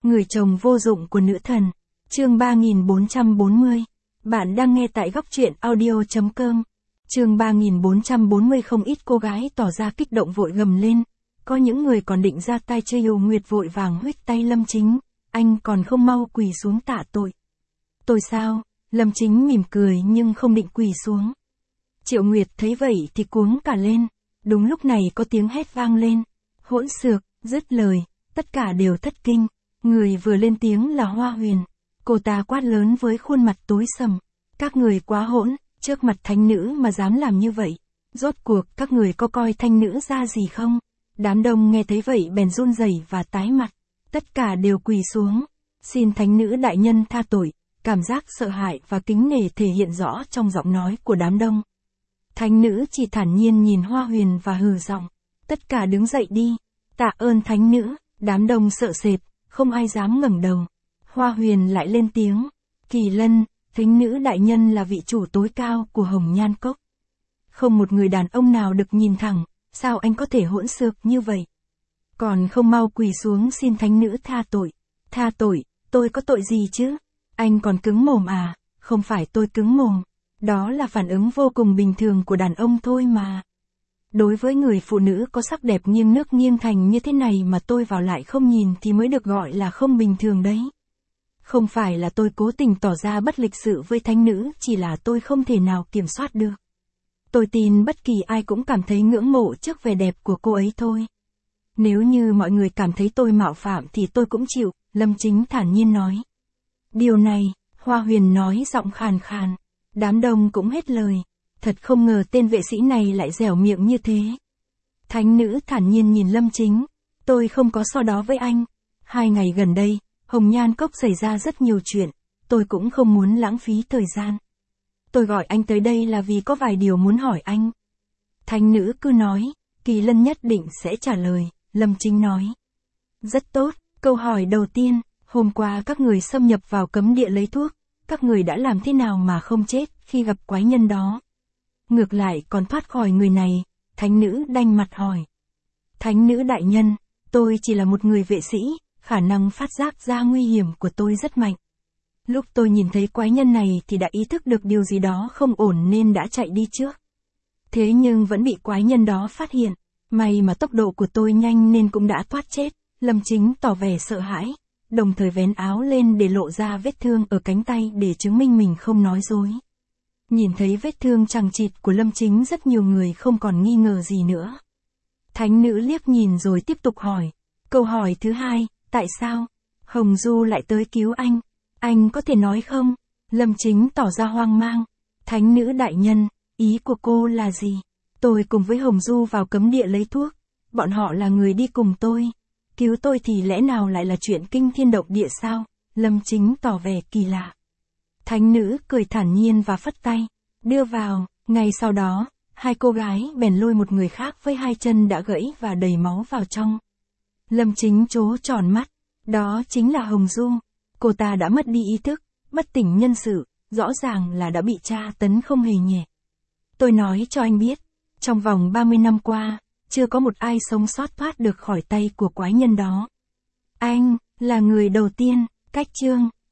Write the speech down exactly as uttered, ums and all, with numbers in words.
Người chồng vô dụng của nữ thần. Chương ba nghìn bốn trăm bốn mươi. Bạn đang nghe tại góc truyện audio chấm com. Chương ba nghìn bốn trăm bốn mươi. Không ít cô gái tỏ ra kích động vội gầm lên. Có những người còn định ra tay chơi yêu Nguyệt vội vàng huých tay Lâm Chính. Anh còn không mau quỳ xuống tạ tội. Tôi sao? Lâm Chính mỉm cười nhưng không định quỳ xuống. Triệu Nguyệt thấy vậy thì cuống cả lên. Đúng lúc này có tiếng hét vang lên. Hỗn xược, dứt lời, tất cả đều thất kinh. Người vừa lên tiếng là Hoa Huyền. Cô ta quát lớn với khuôn mặt tối sầm. Các người quá hỗn, trước mặt thánh nữ mà dám làm như vậy. Rốt cuộc các người có coi thanh nữ ra gì không? Đám đông nghe thấy vậy bèn run rẩy và tái mặt. Tất cả đều quỳ xuống. Xin thánh nữ đại nhân tha tội. Cảm giác sợ hãi và kính nể thể hiện rõ trong giọng nói của đám đông. Thánh nữ chỉ thản nhiên nhìn Hoa Huyền và hừ giọng. Tất cả đứng dậy đi. Tạ ơn thánh nữ. Đám đông sợ sệt, không ai dám ngẩng đầu. Hoa Huyền lại lên tiếng. Kỳ Lân, thánh nữ đại nhân là vị chủ tối cao của Hồng Nhan Cốc. Không một người đàn ông nào được nhìn thẳng, sao anh có thể hỗn xược như vậy? Còn không mau quỳ xuống xin thánh nữ tha tội. Tha tội, tôi có tội gì chứ? Anh còn cứng mồm à? Không phải tôi cứng mồm. Đó là phản ứng vô cùng bình thường của đàn ông thôi mà. Đối với người phụ nữ có sắc đẹp nghiêng nước nghiêng thành như thế này mà tôi vào lại không nhìn thì mới được gọi là không bình thường đấy. Không phải là tôi cố tình tỏ ra bất lịch sự với thánh nữ, chỉ là tôi không thể nào kiểm soát được. Tôi tin bất kỳ ai cũng cảm thấy ngưỡng mộ trước vẻ đẹp của cô ấy thôi. Nếu như mọi người cảm thấy tôi mạo phạm thì tôi cũng chịu, Lâm Chính thản nhiên nói. Điều này, Hoa Huyền nói giọng khàn khàn. Đám đông cũng hết lời. Thật không ngờ tên vệ sĩ này lại dẻo miệng như thế. Thánh nữ thản nhiên nhìn Lâm Chính. Tôi không có so đó với anh. Hai ngày gần đây, Hồng Nhan Cốc xảy ra rất nhiều chuyện. Tôi cũng không muốn lãng phí thời gian. Tôi gọi anh tới đây là vì có vài điều muốn hỏi anh. Thánh nữ cứ nói. Kỳ Lân nhất định sẽ trả lời. Lâm Chính nói. Rất tốt. Câu hỏi đầu tiên. Hôm qua các người xâm nhập vào cấm địa lấy thuốc. Các người đã làm thế nào mà không chết khi gặp quái nhân đó? Ngược lại còn thoát khỏi người này. Thánh nữ đanh mặt hỏi. Thánh nữ đại nhân, tôi chỉ là một người vệ sĩ, khả năng phát giác ra nguy hiểm của tôi rất mạnh. Lúc tôi nhìn thấy quái nhân này thì đã ý thức được điều gì đó không ổn nên đã chạy đi trước. Thế nhưng vẫn bị quái nhân đó phát hiện. May mà tốc độ của tôi nhanh nên cũng đã thoát chết. Lâm Chính tỏ vẻ sợ hãi, đồng thời vén áo lên để lộ ra vết thương ở cánh tay để chứng minh mình không nói dối. Nhìn thấy vết thương chằng chịt của Lâm Chính, rất nhiều người không còn nghi ngờ gì nữa. Thánh nữ liếc nhìn rồi tiếp tục hỏi. Câu hỏi thứ hai, tại sao Hồng Du lại tới cứu anh? Anh có thể nói không? Lâm Chính tỏ ra hoang mang. Thánh nữ đại nhân, ý của cô là gì? Tôi cùng với Hồng Du vào cấm địa lấy thuốc. Bọn họ là người đi cùng tôi. Cứu tôi thì lẽ nào lại là chuyện kinh thiên động địa sao? Lâm Chính tỏ vẻ kỳ lạ. Thánh nữ cười thản nhiên và phất tay. Đưa vào. Ngay sau đó, hai cô gái bèn lôi một người khác với hai chân đã gãy và đầy máu vào trong. Lâm Chính trố tròn mắt. Đó chính là Hồng Du. Cô ta đã mất đi ý thức, bất tỉnh nhân sự, rõ ràng là đã bị tra tấn không hề nhẹ. Tôi nói cho anh biết, trong vòng ba mươi năm qua, chưa có một ai sống sót thoát được khỏi tay của quái nhân đó. Anh, là người đầu tiên. Cách chương